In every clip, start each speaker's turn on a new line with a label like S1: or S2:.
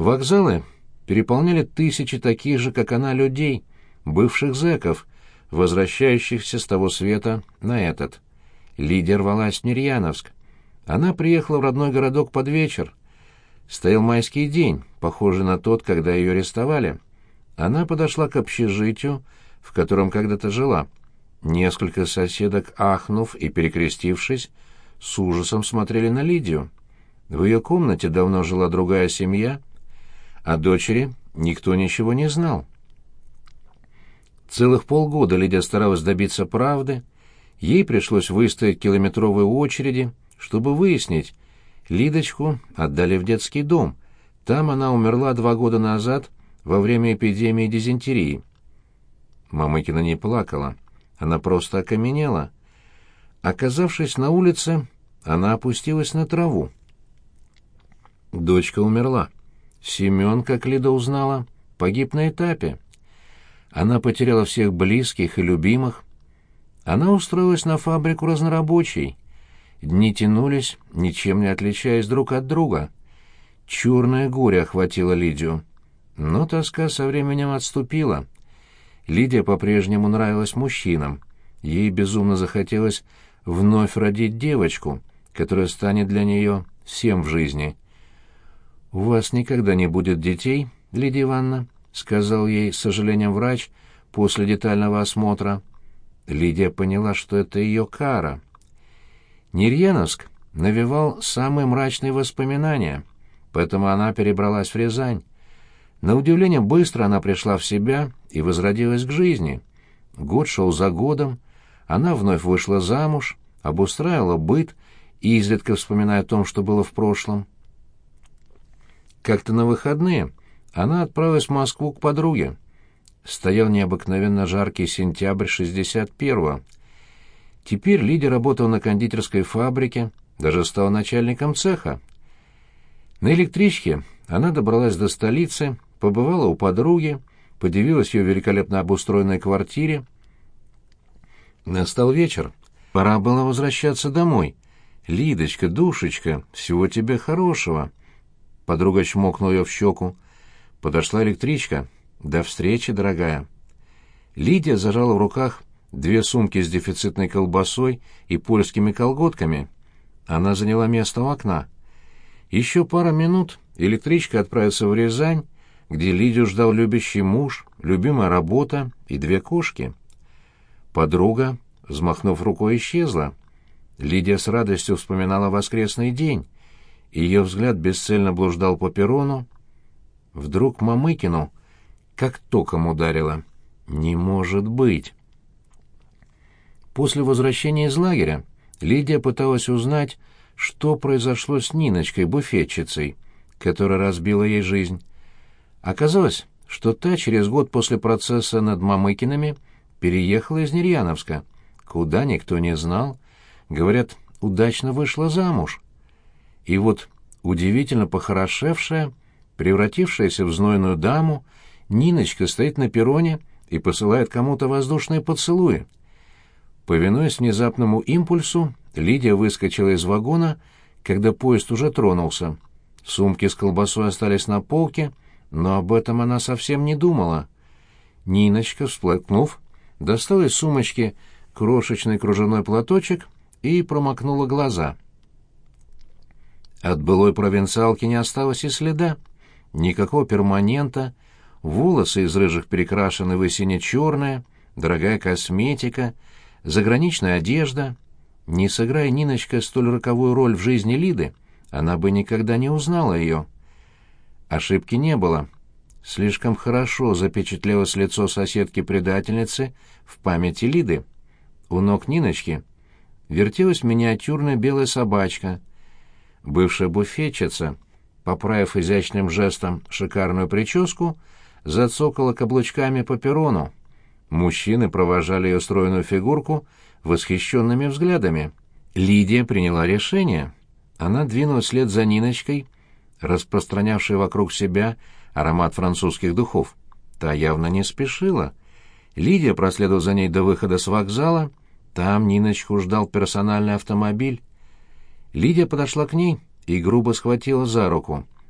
S1: Вокзалы переполняли тысячи таких же, как она, людей, бывших зэков, возвращающихся с того света на этот. Лидия рвалась в Нерьяновск. Она приехала в родной городок под вечер. Стоял майский день, похожий на тот, когда ее арестовали. Она подошла к общежитию, в котором когда-то жила. Несколько соседок, ахнув и перекрестившись, с ужасом смотрели на Лидию. В ее комнате давно жила другая семья, о дочери никто ничего не знал. Целых полгода Лидия старалась добиться правды. Ей пришлось выстоять километровые очереди, чтобы выяснить. Лидочку отдали в детский дом. Там она умерла 2 года назад во время эпидемии дизентерии. Мамыкина не плакала. Она просто окаменела. Оказавшись на улице, она опустилась на траву. Дочка умерла. Семен, как Лида узнала, погиб на этапе. Она потеряла всех близких и любимых. Она устроилась на фабрику разнорабочей. Дни тянулись, ничем не отличаясь друг от друга. Черное горе охватило Лидию. Но тоска со временем отступила. Лидия по-прежнему нравилась мужчинам. Ей безумно захотелось вновь родить девочку, которая станет для нее всем в жизни. «У вас никогда не будет детей, Лидия Ивановна?» — сказал ей с сожалением врач после детального осмотра. Лидия поняла, что это ее кара. Нерьяновск навевал самые мрачные воспоминания, поэтому она перебралась в Рязань. На удивление быстро она пришла в себя и возродилась к жизни. Год шел за годом, она вновь вышла замуж, обустраивала быт, изредка вспоминая о том, что было в прошлом. Как-то на выходные она отправилась в Москву к подруге. Стоял необыкновенно жаркий сентябрь 61-го. Теперь Лидия работала на кондитерской фабрике, даже стала начальником цеха. На электричке она добралась до столицы, побывала у подруги, подивилась ее великолепно обустроенной квартире. Настал вечер. Пора было возвращаться домой. «Лидочка, душечка, всего тебе хорошего!» Подруга чмокнула ее в щеку. Подошла электричка. «До встречи, дорогая!» Лидия зажала в руках 2 сумки с дефицитной колбасой и польскими колготками. Она заняла место у окна. Еще пара минут электричка отправится в Рязань, где Лидию ждал любящий муж, любимая работа и 2 кошки. Подруга, взмахнув рукой, исчезла. Лидия с радостью вспоминала воскресный день. Ее взгляд бесцельно блуждал по перрону. Вдруг Мамыкину как током ударило. «Не может быть!» После возвращения из лагеря Лидия пыталась узнать, что произошло с Ниночкой, буфетчицей, которая разбила ей жизнь. Оказалось, что та через год после процесса над Мамыкиными переехала из Нерьяновска. Куда, никто не знал. Говорят, удачно вышла замуж. И вот удивительно похорошевшая, превратившаяся в знойную даму, Ниночка стоит на перроне и посылает кому-то воздушные поцелуи. Повинуясь внезапному импульсу, Лидия выскочила из вагона, когда поезд уже тронулся. Сумки с колбасой остались на полке, но об этом она совсем не думала. Ниночка, всплакнув, достала из сумочки крошечный кружевной платочек и промокнула глаза. От былой провинциалки не осталось и следа. Никакого перманента, волосы из рыжих перекрашены в сине-черное, дорогая косметика, заграничная одежда. Не сыграя Ниночка столь роковую роль в жизни Лиды, она бы никогда не узнала ее. Ошибки не было. Слишком хорошо запечатлелось лицо соседки-предательницы в памяти Лиды. У ног Ниночки вертелась миниатюрная белая собачка. Бывшая буфетчица, поправив изящным жестом шикарную прическу, зацокала каблучками по перрону. Мужчины провожали ее стройную фигурку восхищенными взглядами. Лидия приняла решение. Она двинулась вслед за Ниночкой, распространявшей вокруг себя аромат французских духов. Та явно не спешила. Лидия проследовала за ней до выхода с вокзала. Там Ниночку ждал персональный автомобиль. Лидия подошла к ней и грубо схватила за руку.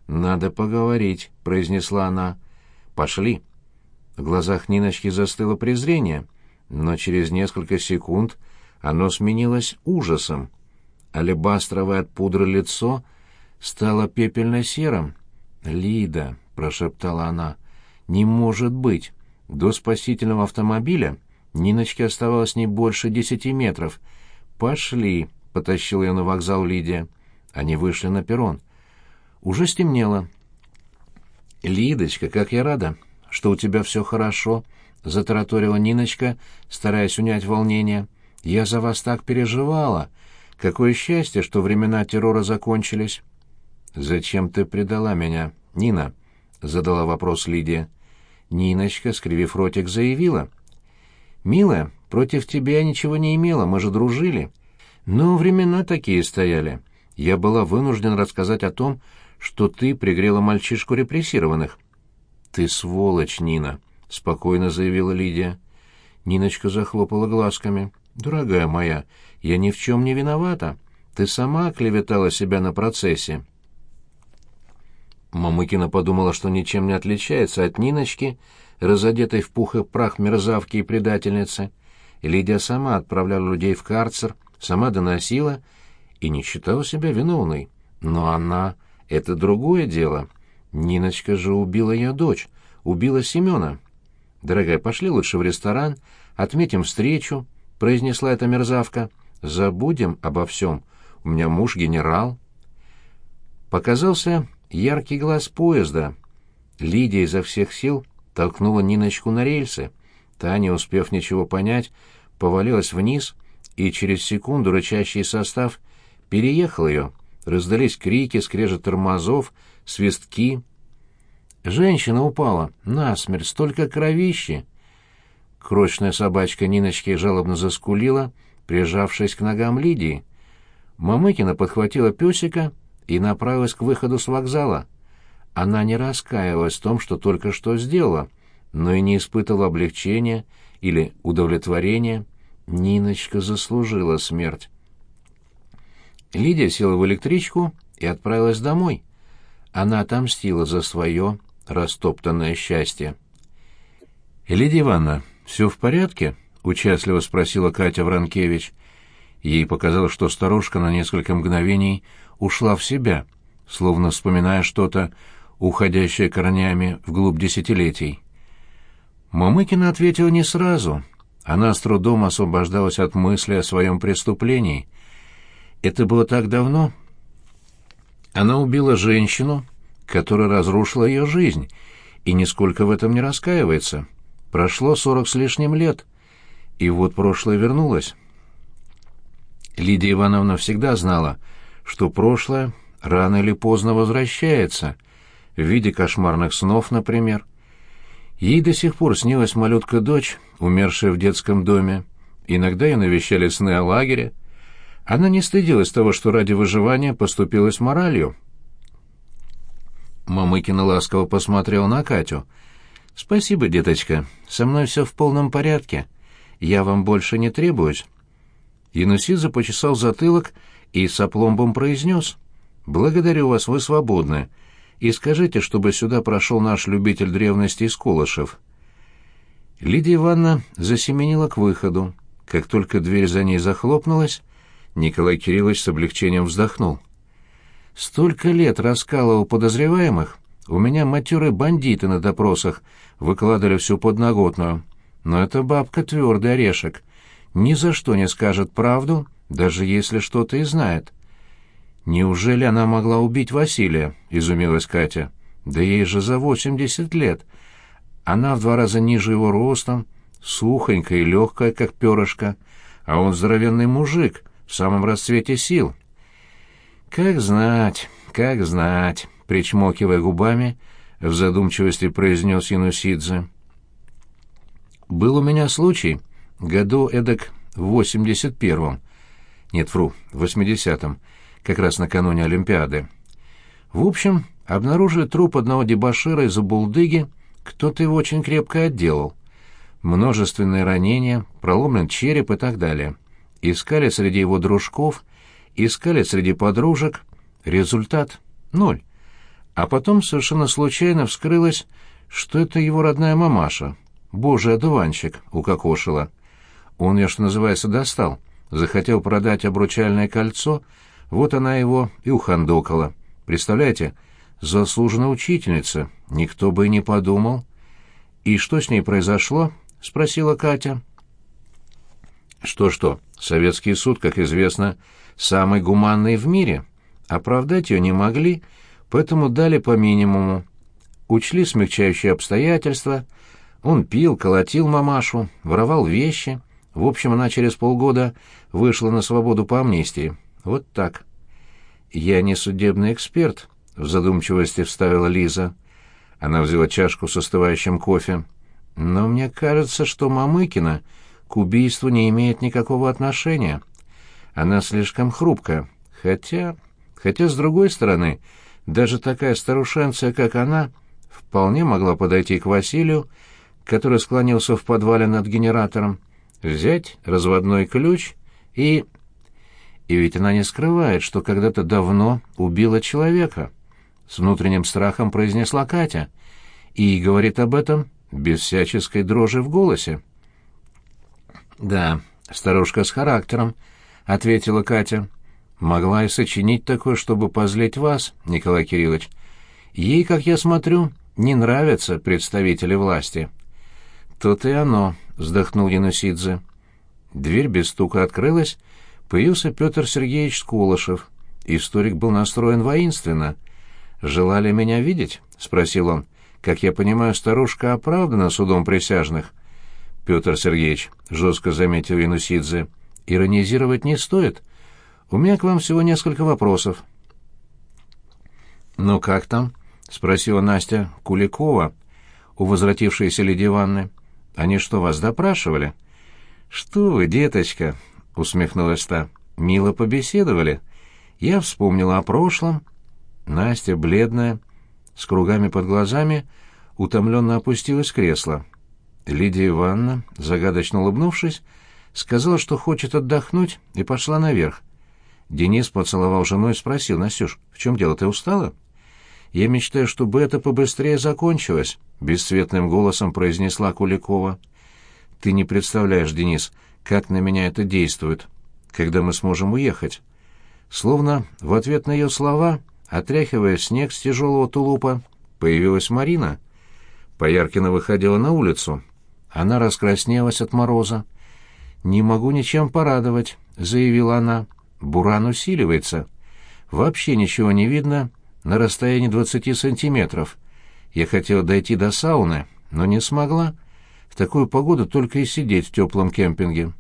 S1: «Надо поговорить», — произнесла она. «Пошли». В глазах Ниночки застыло презрение, но через несколько секунд оно сменилось ужасом. Алебастровое от пудры лицо стало пепельно-серым. «Лида», — прошептала она, — «не может быть». До спасительного автомобиля Ниночке оставалось не больше 10 метров. «Пошли», — потащил ее на вокзал Лидия. Они вышли на перрон. Уже стемнело. «Лидочка, как я рада, что у тебя все хорошо», — затараторила Ниночка, стараясь унять волнение. «Я за вас так переживала. Какое счастье, что времена террора закончились». «Зачем ты предала меня, Нина?» — задала вопрос Лидия. Ниночка, скривив ротик, заявила. «Милая, против тебя я ничего не имела, мы же дружили. Но времена такие стояли. Я была вынуждена рассказать о том, что ты пригрела мальчишку репрессированных». «Ты сволочь, Нина», — спокойно заявила Лидия. Ниночка захлопала глазками. «Дорогая моя, я ни в чем не виновата. Ты сама клеветала себя на процессе». Мамыкина подумала, что ничем не отличается от Ниночки, разодетой в пух и прах мерзавки и предательницы. Лидия сама отправляла людей в карцер, сама доносила и не считала себя виновной. Но она — это другое дело. Ниночка же убила ее дочь, убила Семена. «Дорогая, пошли лучше в ресторан, отметим встречу», — произнесла эта мерзавка. «Забудем обо всем. У меня муж генерал». Показался яркий глаз поезда. Лидия изо всех сил толкнула Ниночку на рельсы. Та, не успев ничего понять, повалилась вниз, и через секунду рычащий состав переехал ее. Раздались крики, скрежет тормозов, свистки. Женщина упала насмерть, столько кровищи. Крошечная собачка Ниночки жалобно заскулила, прижавшись к ногам Лидии. Мамыкина подхватила песика и направилась к выходу с вокзала. Она не раскаивалась в том, что только что сделала, но и не испытывала облегчения или удовлетворения. Ниночка заслужила смерть. Лидия села в электричку и отправилась домой. Она отомстила за свое растоптанное счастье. «Лидия Ивановна, все в порядке?» — участливо спросила Катя Вранкевич. Ей показалось, что старушка на несколько мгновений ушла в себя, словно вспоминая что-то, уходящее корнями вглубь десятилетий. Мамыкина ответила не сразу. Она с трудом освобождалась от мысли о своем преступлении. Это было так давно. Она убила женщину, которая разрушила ее жизнь, и нисколько в этом не раскаивается. Прошло 40 с лишним лет, и вот прошлое вернулось. Лидия Ивановна всегда знала, что прошлое рано или поздно возвращается, в виде кошмарных снов, например. Ей до сих пор снилась малютка-дочь, умершая в детском доме. Иногда ее навещали сны о лагере. Она не стыдилась того, что ради выживания поступилась моралью. Мамыкина ласково посмотрела на Катю. «Спасибо, деточка, со мной все в полном порядке. Я вам больше не требуюсь». Янусидзе почесал затылок и с опломбом произнес: «Благодарю вас, вы свободны. И скажите, чтобы сюда прошел наш любитель древностей Скулышев». Лидия Ивановна засеменила к выходу. Как только дверь за ней захлопнулась, Николай Кириллович с облегчением вздохнул. «Столько лет раскалывал подозреваемых, у меня матерые бандиты на допросах выкладывали всю подноготную. Но эта бабка твердый орешек. Ни за что не скажет правду, даже если что-то и знает». «Неужели она могла убить Василия?» — изумилась Катя. «Да ей же за 80 лет. Она в 2 раза ниже его ростом, сухонькая и легкая, как перышко, а он здоровенный мужик, в самом расцвете сил». «Как знать, — причмокивая губами, в задумчивости произнес Янусидзе. «Был у меня случай, году эдак в 81-м, нет, вру, в 80-м, как раз накануне Олимпиады. В общем, обнаружили труп одного дебошира из Булдыги, кто-то его очень крепко отделал. Множественные ранения, проломлен череп и так далее. Искали среди его дружков, искали среди подружек. Результат — 0. А потом совершенно случайно вскрылось, что это его родная мамаша. Божий одуванчик, укокошила. Он ее, что называется, достал. Захотел продать обручальное кольцо, вот она его и ухандокала. Представляете, заслуженная учительница, никто бы и не подумал. «И что с ней произошло?» — спросила Катя. «Что-что, советский суд, как известно, самый гуманный в мире. Оправдать ее не могли, поэтому дали по минимуму. Учли смягчающие обстоятельства. Он пил, колотил мамашу, воровал вещи. В общем, она через полгода вышла на свободу по амнистии. Вот так». «Я не судебный эксперт», — в задумчивости вставила Лиза. Она взяла чашку с остывающим кофе. «Но мне кажется, что Мамыкина к убийству не имеет никакого отношения. Она слишком хрупкая. Хотя, с другой стороны, даже такая старушенция, как она, вполне могла подойти к Василию, который склонился в подвале над генератором, взять разводной ключ и... И ведь она не скрывает, что когда-то давно убила человека», — с внутренним страхом произнесла Катя, и говорит об этом без всяческой дрожи в голосе. «Да, старушка с характером», — ответила Катя. «Могла и сочинить такое, чтобы позлить вас, Николай Кириллович. Ей, как я смотрю, не нравятся представители власти». «То-то и оно», — вздохнул Янусидзе. Дверь без стука открылась, появился Петр Сергеевич Скулышев. Историк был настроен воинственно. «Желали меня видеть?» — спросил он. «Как я понимаю, старушка оправдана судом присяжных?» «Петр Сергеевич», — жестко заметил Янусидзе, — «иронизировать не стоит. У меня к вам всего несколько вопросов». «Ну как там?» — спросила Настя Куликова, у возвратившейся Лидии Ивановны. «Они что, вас допрашивали?» «Что вы, деточка?» — усмехнулась та. «Мило побеседовали. Я вспомнила о прошлом». Настя, бледная, с кругами под глазами, утомленно опустилась в кресло. Лидия Ивановна, загадочно улыбнувшись, сказала, что хочет отдохнуть, и пошла наверх. Денис поцеловал жену и спросил: «Настюш, в чем дело, ты устала?» «Я мечтаю, чтобы это побыстрее закончилось», — бесцветным голосом произнесла Куликова. «Ты не представляешь, Денис, как на меня это действует. Когда мы сможем уехать?» Словно в ответ на ее слова, отряхивая снег с тяжелого тулупа, появилась Марина. Пояркина выходила на улицу. Она раскраснелась от мороза. «Не могу ничем порадовать», — заявила она. «Буран усиливается. Вообще ничего не видно на расстоянии 20 сантиметров. Я хотела дойти до сауны, но не смогла. В такую погоду только и сидеть в теплом кемпинге».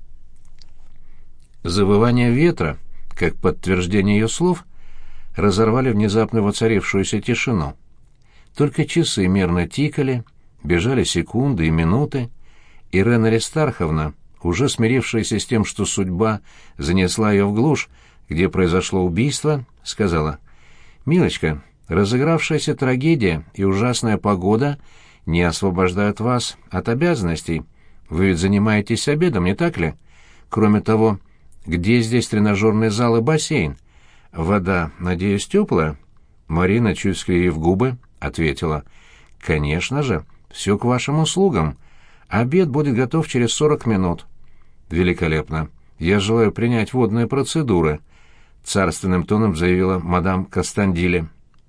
S1: Завывание ветра, как подтверждение ее слов, разорвали внезапно воцарившуюся тишину. Только часы мерно тикали, бежали секунды и минуты. Ирена Аристарховна, уже смирившаяся с тем, что судьба занесла ее в глушь, где произошло убийство, сказала: «Милочка, разыгравшаяся трагедия и ужасная погода не освобождают вас от обязанностей. Вы ведь занимаетесь обедом, не так ли? Кроме того, где здесь тренажерный зал и бассейн? Вода, надеюсь, теплая?» Марина, чуть скривив губы, ответила: «Конечно же, все к вашим услугам. Обед будет готов через 40 минут». «Великолепно. Я желаю принять водные процедуры», — царственным тоном заявила мадам Кастандиле.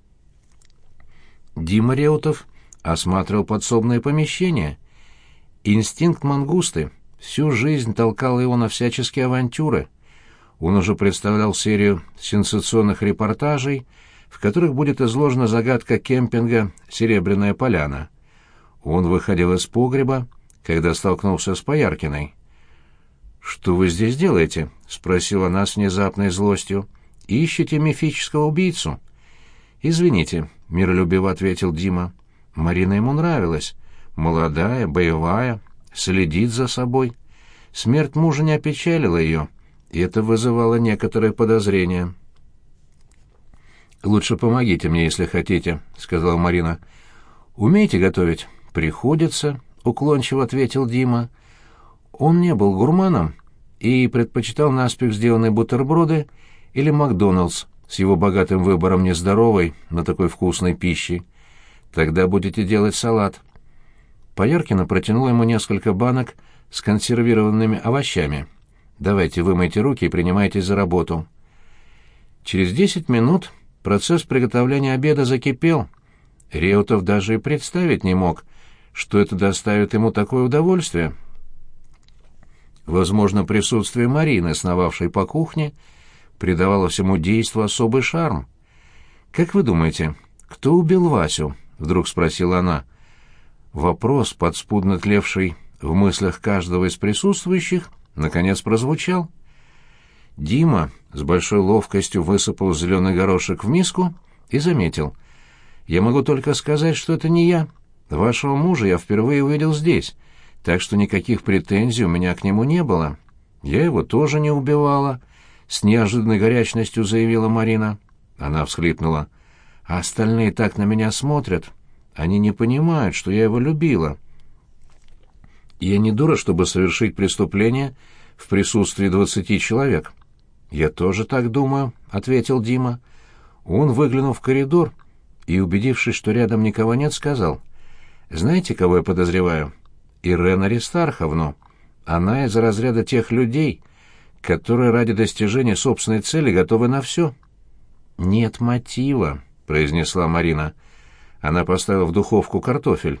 S1: Дима Реутов осматривал подсобное помещение. Инстинкт мангусты всю жизнь толкал его на всяческие авантюры. Он уже представлял серию сенсационных репортажей, в которых будет изложена загадка кемпинга «Серебряная поляна». Он выходил из погреба, когда столкнулся с Пояркиной. «Что вы здесь делаете?» — спросила она с внезапной злостью. «Ищете мифического убийцу?» «Извините», — миролюбиво ответил Дима. Марина ему нравилась. Молодая, боевая, следит за собой. Смерть мужа не опечалила ее, и это вызывало некоторые подозрения. «Лучше помогите мне, если хотите», — сказала Марина. «Умеете готовить?» «Приходится», — уклончиво ответил Дима. Он не был гурманом и предпочитал наспех сделанные бутерброды или «Макдоналдс» с его богатым выбором нездоровой, но такой вкусной пищи. Тогда будете делать салат». Пояркина протянула ему несколько банок с консервированными овощами. «Давайте вымойте руки и принимайтесь за работу». Через 10 минут процесс приготовления обеда закипел. Реутов даже и представить не мог, что это доставит ему такое удовольствие. Возможно, присутствие Марины, сновавшей по кухне, придавало всему действу особый шарм. «Как вы думаете, кто убил Васю?» — вдруг спросила она. Вопрос, подспудно тлевший в мыслях каждого из присутствующих, наконец прозвучал. Дима с большой ловкостью высыпал зеленый горошек в миску и заметил: «Я могу только сказать, что это не я. Вашего мужа я впервые увидел здесь, так что никаких претензий у меня к нему не было. Я его тоже не убивала», — с неожиданной горячностью заявила Марина. Она всхлипнула. «А остальные так на меня смотрят. Они не понимают, что я его любила. Я не дура, чтобы совершить преступление в присутствии 20 человек». «Я тоже так думаю», — ответил Дима. Он выглянул в коридор и, убедившись, что рядом никого нет, сказал: «Знаете, кого я подозреваю? Ирен Аристарховну. Она из разряда тех людей, которые ради достижения собственной цели готовы на все». «Нет мотива», — произнесла Марина. Она поставила в духовку картофель.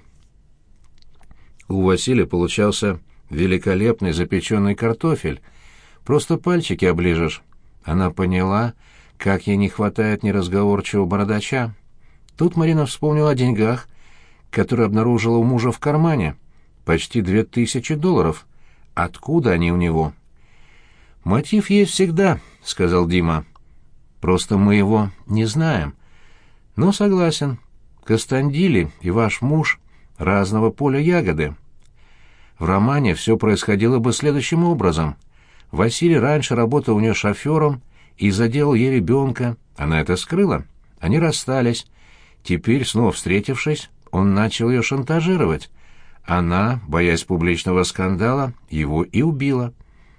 S1: У Василия получался великолепный запеченный картофель. Просто пальчики оближешь. Она поняла, как ей не хватает неразговорчивого бородача. Тут Марина вспомнила о деньгах, которые обнаружила у мужа в кармане. Почти $2000. Откуда они у него? «Мотив есть всегда», — сказал Дима. «Просто мы его не знаем. Но согласен, Костандили и ваш муж разного поля ягоды. В романе все происходило бы следующим образом. Василий раньше работал у нее шофером и заделал ей ребенка. Она это скрыла. Они расстались. Теперь, снова встретившись, он начал ее шантажировать. Она, боясь публичного скандала, его и убила».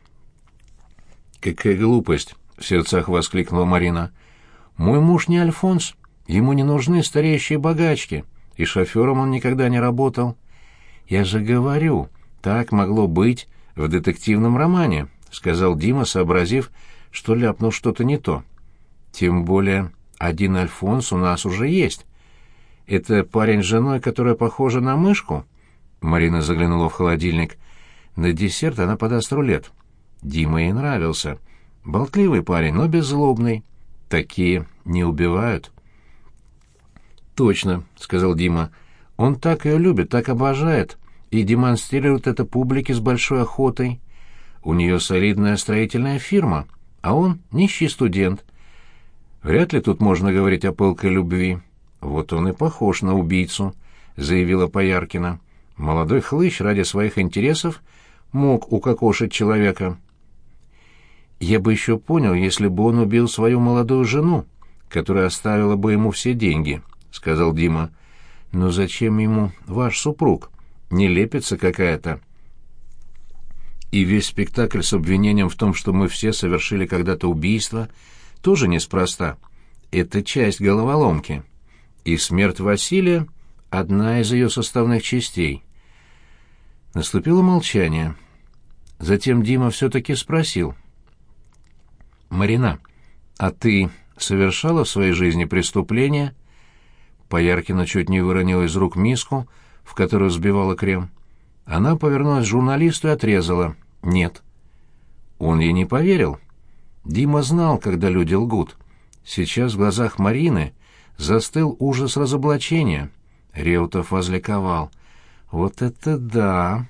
S1: «Какая глупость!» — в сердцах воскликнула Марина. «Мой муж не Альфонс. Ему не нужны стареющие богачки, и шофером он никогда не работал. Я же говорю, так могло быть в детективном романе», — сказал Дима, сообразив, что ляпнул что-то не то. «Тем более один Альфонс у нас уже есть. Это парень с женой, которая похожа на мышку?» Марина заглянула в холодильник. На десерт она подаст рулет. Дима ей нравился. Болтливый парень, но беззлобный. Такие не убивают. «Точно», — сказал Дима. «Он так ее любит, так обожает, и демонстрирует это публике с большой охотой. У нее солидная строительная фирма, а он нищий студент. Вряд ли тут можно говорить о пылкой любви. Вот он и похож на убийцу», — заявила Пояркина. «Молодой хлыщ ради своих интересов мог укокошить человека». «Я бы еще понял, если бы он убил свою молодую жену, которая оставила бы ему все деньги», — сказал Дима. «Но зачем ему ваш супруг? Нелепица какая-то». «И весь спектакль с обвинением в том, что мы все совершили когда-то убийство, тоже неспроста. Это часть головоломки. И смерть Василия — одна из ее составных частей». Наступило молчание. Затем Дима все-таки спросил: «Марина, а ты совершала в своей жизни преступление?» Пояркина чуть не выронила из рук миску, в которую взбивала крем. Она повернулась к журналисту и отрезала: «Нет». Он ей не поверил. Дима знал, когда люди лгут. Сейчас в глазах Марины застыл ужас разоблачения. Реутов возликовал. «Вот это да!»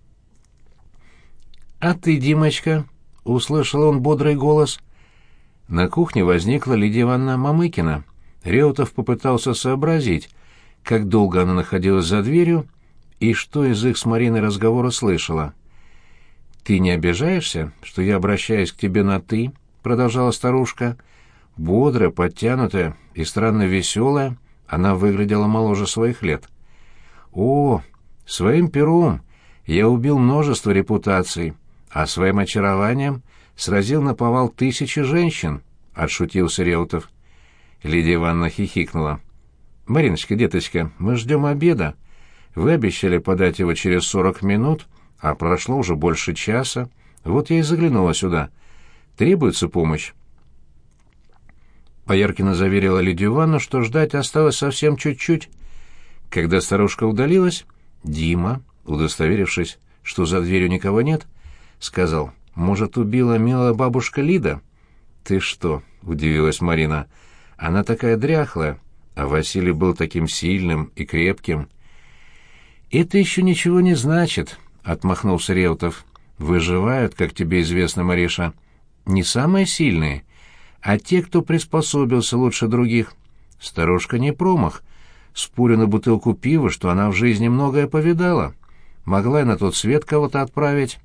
S1: «А ты, Димочка?» — услышал он бодрый голос. На кухне возникла Лидия Ивановна Мамыкина. Реутов попытался сообразить, как долго она находилась за дверью и что из их с Мариной разговора слышала. «Ты не обижаешься, что я обращаюсь к тебе на «ты»?» — продолжала старушка. Бодрая, подтянутая и странно веселая, она выглядела моложе своих лет. «О, своим пером я убил множество репутаций, а своим очарованием сразил наповал тысячи женщин. — отшутился Реутов. Лидия Ивановна хихикнула. «Мариночка, деточка, мы ждем обеда. Вы обещали подать его через 40 минут, а прошло уже больше часа. Вот я и заглянула сюда. Требуется помощь?» Пояркина заверила Лидию Ивановну, что ждать осталось совсем чуть-чуть. Когда старушка удалилась, Дима, удостоверившись, что за дверью никого нет, сказал: «Может, убила милая бабушка Лида?» «Ты что?» — удивилась Марина. «Она такая дряхлая, а Василий был таким сильным и крепким». «Это еще ничего не значит», — отмахнулся Реутов. «Выживают, как тебе известно, Мариша, не самые сильные, а те, кто приспособился лучше других. Старушка не промах. Спорю на бутылку пива, что она в жизни многое повидала. Могла и на тот свет кого-то отправить».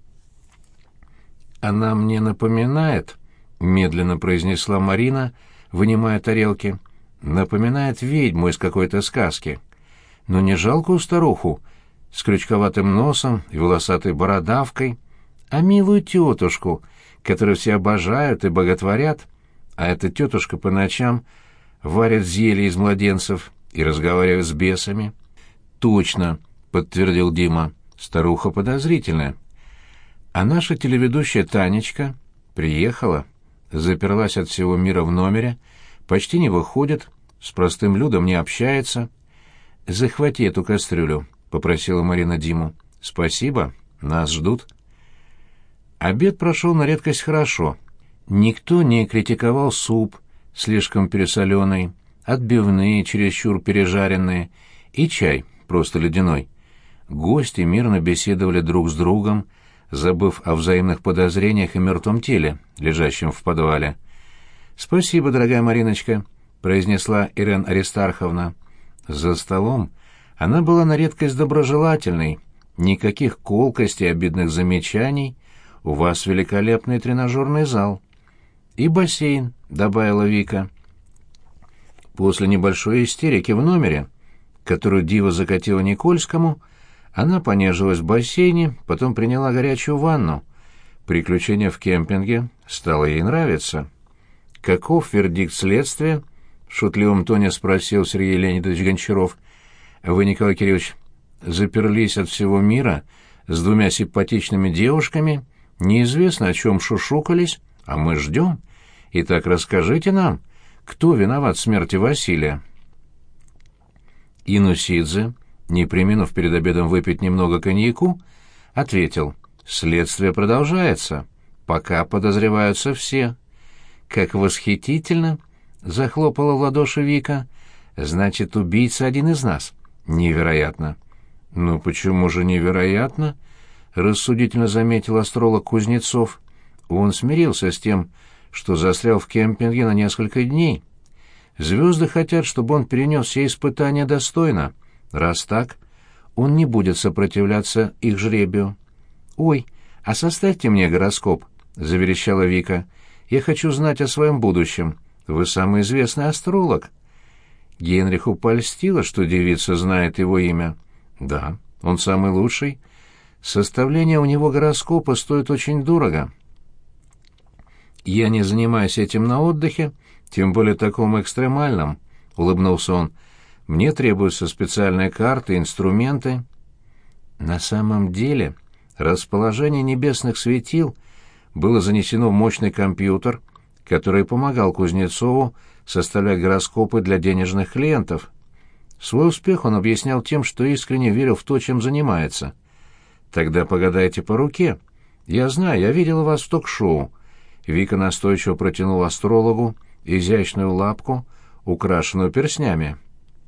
S1: «Она мне напоминает», — медленно произнесла Марина, вынимая тарелки, — «напоминает ведьму из какой-то сказки. Но не жалкую старуху с крючковатым носом и волосатой бородавкой, а милую тетушку, которую все обожают и боготворят, а эта тетушка по ночам варит зелье из младенцев и разговаривает с бесами». «Точно», — подтвердил Дима, — «старуха подозрительная». А наша телеведущая Танечка приехала, заперлась от всего мира в номере, почти не выходит, с простым людом не общается. «Захвати эту кастрюлю», — попросила Марина Диму. «Спасибо, нас ждут». Обед прошел на редкость хорошо. Никто не критиковал суп, слишком пересоленный, отбивные, чересчур пережаренные, и чай, просто ледяной. Гости мирно беседовали друг с другом, забыв о взаимных подозрениях и мертвом теле, лежащем в подвале. «Спасибо, дорогая Мариночка», — произнесла Ирен Аристарховна. За столом она была на редкость доброжелательной, никаких колкостей, обидных замечаний. «У вас великолепный тренажерный зал». «И бассейн», — добавила Вика. После небольшой истерики в номере, которую Дива закатила Никольскому, она понежилась в бассейне, потом приняла горячую ванну. Приключение в кемпинге стало ей нравиться. «Каков вердикт следствия?» — в шутливом тоне спросил Сергей Леонидович Гончаров. «Вы, Николай Кириллович, заперлись от всего мира с двумя симпатичными девушками, неизвестно о чем шушукались, а мы ждем. Итак, расскажите нам, кто виноват в смерти Василия?» Инусидзе, не преминув перед обедом выпить немного коньяку, ответил: «Следствие продолжается. Пока подозреваются все». «Как восхитительно!» — захлопала в ладоши Вика. «Значит, убийца один из нас. Невероятно!» «Ну почему же невероятно?» — рассудительно заметил астролог Кузнецов. Он смирился с тем, что застрял в кемпинге на несколько дней. Звезды хотят, чтобы он перенес все испытания достойно. Раз так, он не будет сопротивляться их жребию. «Ой, а составьте мне гороскоп», — заверещала Вика. «Я хочу знать о своем будущем. Вы самый известный астролог». Генриху польстило, что девица знает его имя. «Да, он самый лучший. Составление у него гороскопа стоит очень дорого». «Я не занимаюсь этим на отдыхе, тем более таком экстремальном», — улыбнулся он. «Мне требуются специальные карты, инструменты». На самом деле расположение небесных светил было занесено в мощный компьютер, который помогал Кузнецову составлять гороскопы для денежных клиентов. Свой успех он объяснял тем, что искренне верил в то, чем занимается. «Тогда погадайте по руке. Я знаю, я видела вас в ток-шоу». Вика настойчиво протянула астрологу изящную лапку, украшенную перстнями.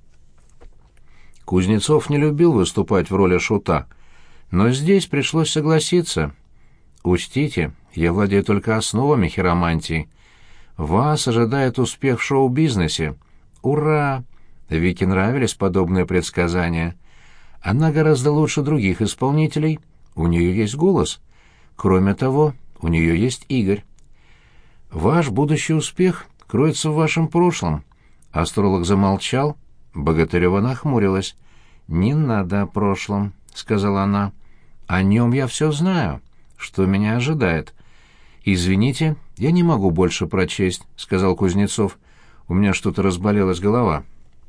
S1: Кузнецов не любил выступать в роли шута, но здесь пришлось согласиться. «Учтите, я владею только основами хиромантии. Вас ожидает успех в шоу-бизнесе. Ура!» Вике нравились подобные предсказания. Она гораздо лучше других исполнителей, у нее есть голос. Кроме того, у нее есть Игорь. «Ваш будущий успех кроется в вашем прошлом». Астролог замолчал, Богатырева нахмурилась. «Не надо о прошлом», — сказала она. «О нем я все знаю, что меня ожидает. «Извините, я не могу больше прочесть», — сказал Кузнецов. «У меня что-то разболелась голова».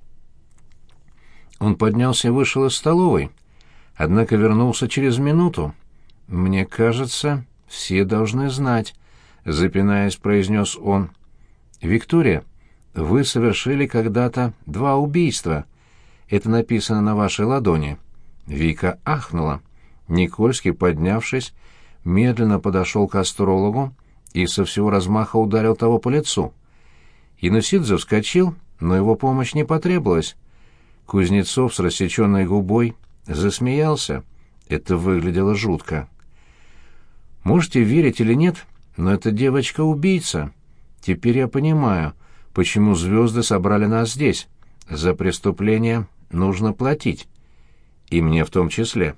S1: Он поднялся и вышел из столовой, однако вернулся через минуту. «Мне кажется, все должны знать», — запинаясь, произнес он. «Виктория, вы совершили когда-то 2 убийства. Это написано на вашей ладони». Вика ахнула. Никольский, поднявшись, медленно подошел к астрологу и со всего размаха ударил того по лицу. Иносидзе вскочил, но его помощь не потребовалась. Кузнецов с рассеченной губой засмеялся. Это выглядело жутко. «Можете верить или нет, но эта девочка убийца. Теперь я понимаю, почему звезды собрали нас здесь. За преступление нужно платить. И мне в том числе».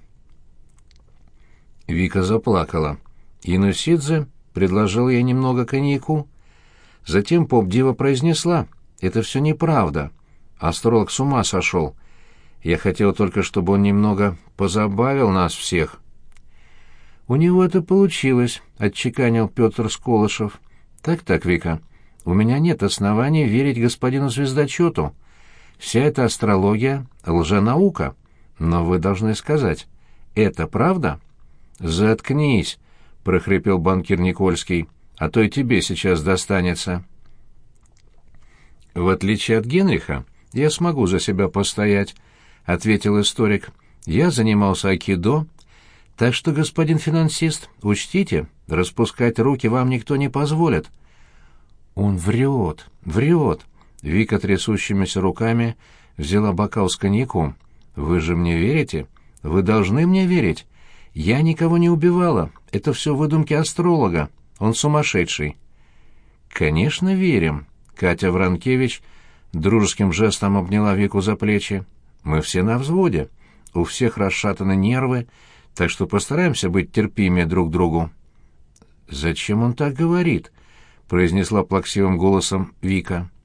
S1: Вика заплакала. Иносидзе предложил ей немного коньяку. Затем поп-дива произнесла: «Это все неправда. Астролог с ума сошел. Я хотел только, чтобы он немного позабавил нас всех». «У него это получилось», — отчеканил Петр Сколышев. «Так, Вика, у меня нет оснований верить господину звездочету. Вся эта астрология — лженаука. Но вы должны сказать, это правда?» «Заткнись», — прохрипел банкир Никольский, — «а то и тебе сейчас достанется». «В отличие от Генриха, я смогу за себя постоять», — ответил историк. «Я занимался айкидо, так что, господин финансист, учтите, распускать руки вам никто не позволит». «Он врет, врет», — Вика трясущимися руками взяла бокал с коньяком. «Вы же мне верите? Вы должны мне верить. Я никого не убивала. Это все выдумки астролога. Он сумасшедший». «Конечно, верим». Катя Вранкевич дружеским жестом обняла Вику за плечи. «Мы все на взводе. У всех расшатаны нервы, так что постараемся быть терпимее друг к другу». «Зачем он так говорит?» — произнесла плаксивым голосом Вика.